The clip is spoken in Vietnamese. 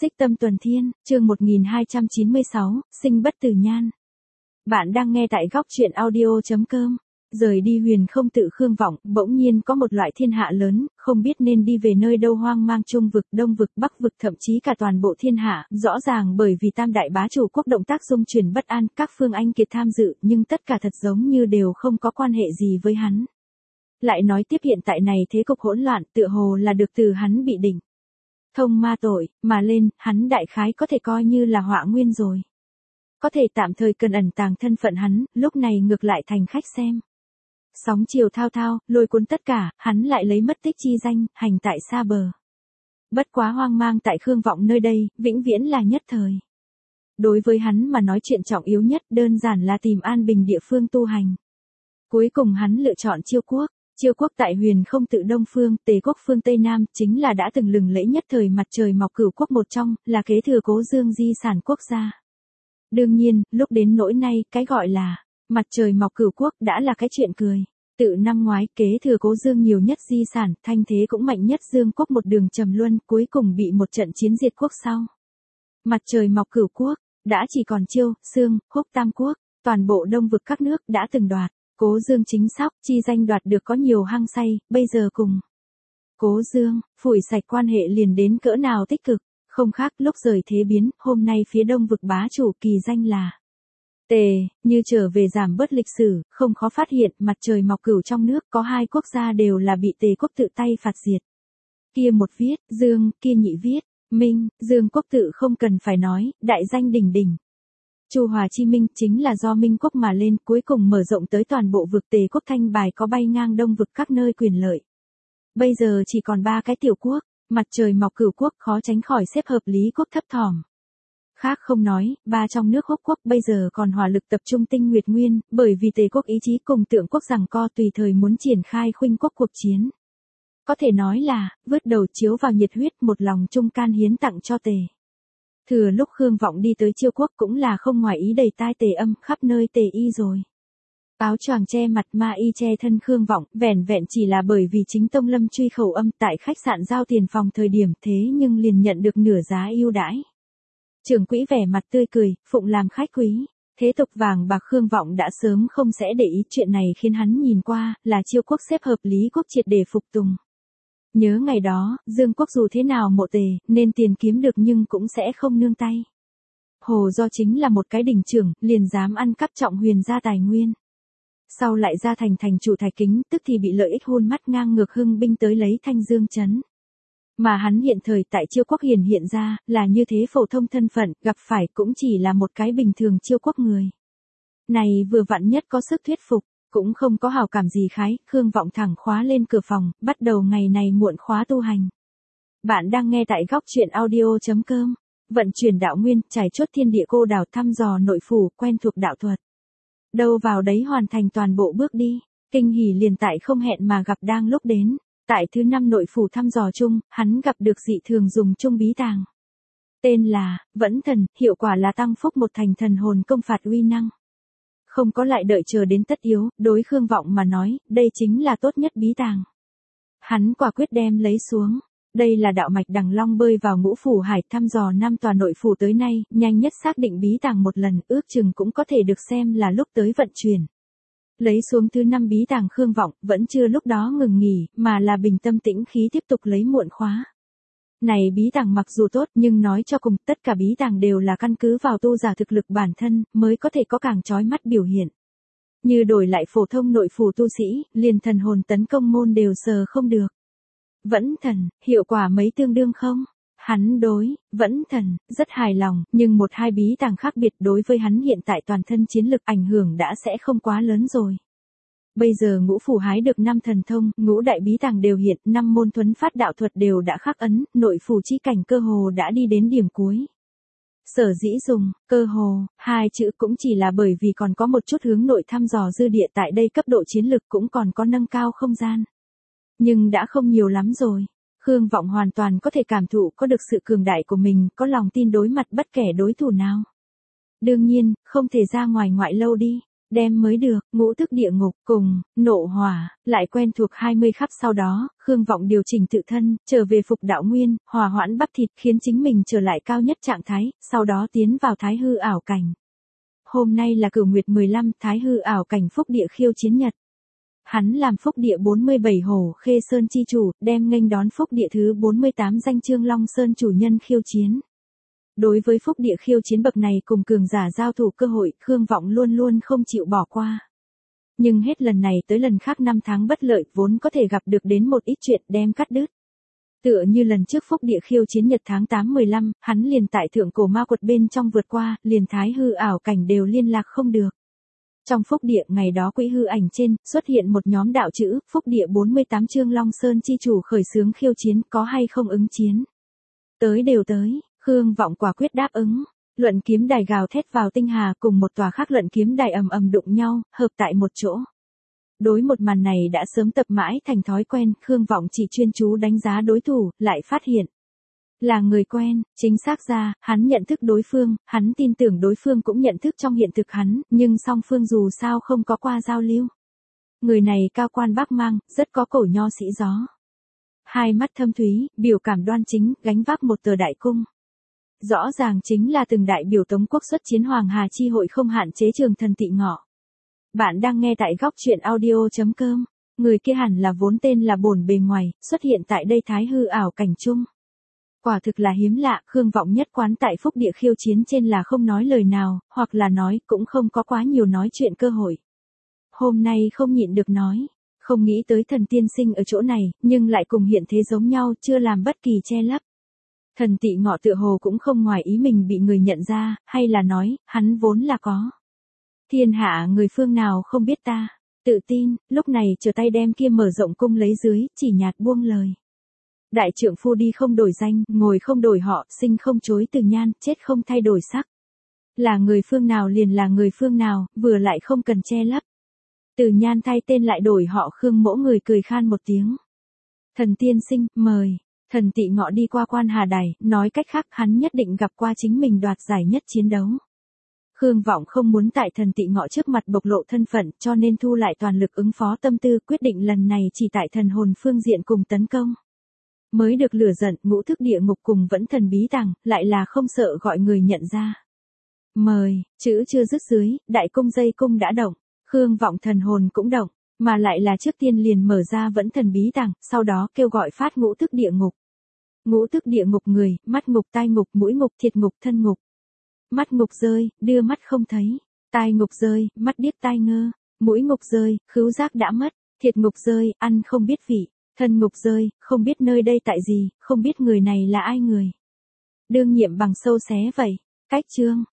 Xích Tâm Tuần Thiên, chương 1296, sinh bất tử nhan. Bạn đang nghe tại góc truyện audio.com. Rời đi Huyền Không Tự Khương Vọng, bỗng nhiên có một loại thiên hạ lớn, không biết nên đi về nơi đâu, hoang mang Trung vực, Đông vực, Bắc vực, thậm chí cả toàn bộ thiên hạ, rõ ràng bởi vì tam đại bá chủ quốc động tác dung chuyển bất an, các phương anh kiệt tham dự, nhưng tất cả thật giống như đều không có quan hệ gì với hắn. Lại nói tiếp hiện tại này thế cục hỗn loạn, tựa hồ là được từ hắn bị đỉnh thông ma tội, mà lên, hắn đại khái có thể coi như là họa nguyên rồi. Có thể tạm thời cần ẩn tàng thân phận hắn, lúc này ngược lại thành khách xem. Sóng chiều thao thao, lôi cuốn tất cả, hắn lại lấy mất tích chi danh, hành tại xa bờ. Bất quá hoang mang tại Khương Vọng nơi đây, vĩnh viễn là nhất thời. Đối với hắn mà nói chuyện trọng yếu nhất đơn giản là tìm an bình địa phương tu hành. Cuối cùng hắn lựa chọn Chiêu Quốc. Chiêu Quốc tại Huyền Không Tự Đông phương, Tề Quốc phương Tây Nam, chính là đã từng lừng lẫy nhất thời mặt trời mọc Cửu Quốc một trong, là kế thừa Cố Dương di sản quốc gia. Đương nhiên, lúc đến nỗi nay, cái gọi là mặt trời mọc Cửu Quốc đã là cái chuyện cười. Tự năm ngoái, kế thừa Cố Dương nhiều nhất di sản, thanh thế cũng mạnh nhất Dương Quốc một đường trầm luân, cuối cùng bị một trận chiến diệt quốc sau. Mặt trời mọc Cửu Quốc, đã chỉ còn Chiêu, Xương, Húc tam quốc, toàn bộ Đông vực các nước đã từng đoạt. Cố Dương chính xác, chi danh đoạt được có nhiều hăng say, bây giờ cùng Cố Dương, phủi sạch quan hệ liền đến cỡ nào tích cực, không khác lúc rời thế biến, hôm nay phía Đông vực bá chủ kỳ danh là Tề, như trở về giảm bớt lịch sử, không khó phát hiện mặt trời mọc Cửu trong nước có hai quốc gia đều là bị Tề quốc tự tay phạt diệt. Kia một viết, Dương, kia nhị viết, Minh, Dương quốc tự không cần phải nói, đại danh đỉnh đỉnh. Chu Hòa Chi Minh chính là do Minh quốc mà lên, cuối cùng mở rộng tới toàn bộ vực Tề quốc, thanh bài có bay ngang Đông vực các nơi quyền lợi. Bây giờ chỉ còn 3 cái tiểu quốc, mặt trời mọc Cửu quốc khó tránh khỏi xếp hợp Lý quốc thấp thỏm. Khác không nói, 3 trong nước Húc quốc bây giờ còn hỏa lực tập trung Tinh Nguyệt Nguyên, bởi vì Tề quốc ý chí cùng Tượng quốc giằng co tùy thời muốn triển khai Khuynh quốc cuộc chiến. Có thể nói là, vứt đầu chiếu vào nhiệt huyết, một lòng trung can hiến tặng cho Tề. Thừa lúc Khương Vọng đi tới Chiêu quốc cũng là không ngoài ý đầy tai Tề âm, khắp nơi Tề y rồi. Áo choàng che mặt, ma y che thân Khương Vọng, vẻn vẹn chỉ là bởi vì chính Tông Lâm truy khẩu âm tại khách sạn giao tiền phòng thời điểm, thế nhưng liền nhận được nửa giá ưu đãi. Trưởng quỹ vẻ mặt tươi cười, phụng làm khách quý. Thế tục vàng bạc Khương Vọng đã sớm không sẽ để ý, chuyện này khiến hắn nhìn qua, là Chiêu quốc xếp hợp Lý quốc triệt để phục tùng. Nhớ ngày đó, Dương quốc dù thế nào mộ Tề, nên tiền kiếm được nhưng cũng sẽ không nương tay. Hồ do chính là một cái đỉnh trưởng, liền dám ăn cắp Trọng Huyền gia tài nguyên. Sau lại ra thành chủ Thái Kính, tức thì bị lợi ích hôn mắt ngang ngược hưng binh tới lấy Thanh Dương trấn. Mà hắn hiện thời tại Chiêu quốc hiện ra, là như thế phổ thông thân phận, gặp phải cũng chỉ là một cái bình thường Chiêu quốc người. Này vừa vặn nhất có sức thuyết phục. Cũng không có hảo cảm gì khái, Khương Vọng thẳng khóa lên cửa phòng, bắt đầu ngày này muộn khóa tu hành. Bạn đang nghe tại góc truyện audio.com. Vận chuyển đạo nguyên, trải chốt thiên địa cô đảo, thăm dò nội phủ, quen thuộc đạo thuật. Đâu vào đấy hoàn thành toàn bộ bước đi, kinh hỉ liền tại không hẹn mà gặp đang lúc đến. Tại thứ 5 nội phủ thăm dò chung, hắn gặp được dị thường dùng chung bí tàng. Tên là, Vẫn Thần, hiệu quả là tăng phúc một thành thần hồn công phạt uy năng. Không có lại đợi chờ đến tất yếu, đối Khương Vọng mà nói, đây chính là tốt nhất bí tàng. Hắn quả quyết đem lấy xuống. Đây là đạo mạch Đằng Long bơi vào Ngũ Phủ Hải, thăm dò 5 tòa nội phủ tới nay, nhanh nhất xác định bí tàng một lần, ước chừng cũng có thể được xem là lúc tới vận chuyển. Lấy xuống thứ 5 bí tàng Khương Vọng, vẫn chưa lúc đó ngừng nghỉ, mà là bình tâm tĩnh khí tiếp tục lấy muộn khóa. Này bí tàng mặc dù tốt nhưng nói cho cùng, tất cả bí tàng đều là căn cứ vào tu giả thực lực bản thân, mới có thể có càng chói mắt biểu hiện. Như đổi lại phổ thông nội phủ tu sĩ, liền thần hồn tấn công môn đều sờ không được. Vẫn Thần, hiệu quả mấy tương đương không? Hắn đối, Vẫn Thần, rất hài lòng, nhưng 1-2 bí tàng khác biệt đối với hắn hiện tại toàn thân chiến lực ảnh hưởng đã sẽ không quá lớn rồi. Bây giờ Ngũ Phủ hái được 5 thần thông, ngũ đại bí tàng đều hiện, 5 môn thuấn phát đạo thuật đều đã khắc ấn, nội phủ chi cảnh cơ hồ đã đi đến điểm cuối. Sở dĩ dùng, cơ hồ, 2 chữ cũng chỉ là bởi vì còn có một chút hướng nội thăm dò dư địa, tại đây cấp độ chiến lực cũng còn có nâng cao không gian. Nhưng đã không nhiều lắm rồi. Khương Vọng hoàn toàn có thể cảm thụ có được sự cường đại của mình, có lòng tin đối mặt bất kể đối thủ nào. Đương nhiên, không thể ra ngoài ngoại lâu đi. đem mới được, ngũ thức địa ngục, cùng, nộ hỏa, lại quen thuộc 20 khắp sau đó, Khương Vọng điều chỉnh tự thân, trở về phục đạo nguyên, hòa hoãn bắp thịt khiến chính mình trở lại cao nhất trạng thái, sau đó tiến vào thái hư ảo cảnh. Hôm nay là Cửu Nguyệt 15 thái hư ảo cảnh phúc địa khiêu chiến nhật. Hắn làm phúc địa 47 hổ khê sơn chi chủ, đem nghênh đón phúc địa thứ 48 danh Trương Long Sơn chủ nhân khiêu chiến. Đối với phúc địa khiêu chiến bậc này cùng cường giả giao thủ cơ hội, Khương Vọng luôn luôn không chịu bỏ qua. Nhưng hết lần này tới lần khác năm tháng bất lợi vốn có thể gặp được đến một ít chuyện đem cắt đứt. Tựa như lần trước phúc địa khiêu chiến nhật tháng 8-15, hắn liền tại thượng cổ ma quật bên trong vượt qua, liền thái hư ảo cảnh đều liên lạc không được. Trong phúc địa ngày đó quỹ hư ảnh trên, xuất hiện một nhóm đạo chữ, phúc địa 48 Trương Long Sơn chi chủ khởi xướng khiêu chiến, có hay không ứng chiến. Tới đều tới, Khương Vọng quả quyết đáp ứng. Luận kiếm đài gào thét vào tinh hà cùng một tòa khác luận kiếm đài ầm ầm đụng nhau, hợp tại một chỗ. Đối một màn này đã sớm tập mãi thành thói quen, Khương Vọng chỉ chuyên chú đánh giá đối thủ, lại phát hiện. Là người quen, chính xác ra, hắn nhận thức đối phương, hắn tin tưởng đối phương cũng nhận thức trong hiện thực hắn, nhưng song phương dù sao không có qua giao lưu. Người này cao quan bác mang, rất có cổ nho sĩ gió. Hai mắt thâm thúy, biểu cảm đoan chính, gánh vác một tờ đại cung. Rõ ràng chính là từng đại biểu Tống quốc xuất chiến Hoàng Hà chi hội không hạn chế Trường Thần Tị Ngọ. Bạn đang nghe tại góc truyện audio.com. Người kia hẳn là vốn tên là Bổn bề ngoài, xuất hiện tại đây thái hư ảo cảnh chung. Quả thực là hiếm lạ, Khương Vọng nhất quán tại phúc địa khiêu chiến trên là không nói lời nào, hoặc là nói cũng không có quá nhiều nói chuyện cơ hội. Hôm nay không nhịn được nói, không nghĩ tới thần tiên sinh ở chỗ này, nhưng lại cùng hiện thế giống nhau, chưa làm bất kỳ che lấp. Thần Tị Ngọ tựa hồ cũng không ngoài ý mình bị người nhận ra, hay là nói, hắn vốn là có. Thiên hạ người phương nào không biết ta, tự tin, lúc này trở tay đem kia mở rộng cung lấy dưới, chỉ nhạt buông lời. Đại trượng phu đi không đổi danh, ngồi không đổi họ, sinh không chối từ nhan, chết không thay đổi sắc. Là người phương nào liền là người phương nào, vừa lại không cần che lấp. Từ nhan thay tên lại đổi họ Khương, mỗ người cười khan một tiếng. Thần tiên sinh, mời. Thần Tị Ngọ đi qua quan hà đài, nói cách khác hắn nhất định gặp qua chính mình đoạt giải nhất chiến đấu. Khương Vọng không muốn tại thần Tị Ngọ trước mặt bộc lộ thân phận, cho nên thu lại toàn lực ứng phó tâm tư, quyết định lần này chỉ tại thần hồn phương diện cùng tấn công. Mới được lửa giận, ngũ thức địa ngục cùng vẫn thần bí tàng, lại là không sợ gọi người nhận ra. Mời, chữ chưa dứt dưới, đại cung dây cung đã động, Khương Vọng thần hồn cũng động, mà lại là trước tiên liền mở ra vẫn thần bí tàng, sau đó kêu gọi phát ngũ thức địa ngục. Ngũ thức địa ngục người, mắt ngục, tai ngục, mũi ngục, thiệt ngục, thân ngục. Mắt ngục rơi, đưa mắt không thấy, tai ngục rơi, mắt điếc tai ngơ, mũi ngục rơi, khứu giác đã mất, thiệt ngục rơi, ăn không biết vị, thân ngục rơi, không biết nơi đây tại gì, không biết người này là ai người. Đương nhiệm bằng sâu xé vậy, cách chương,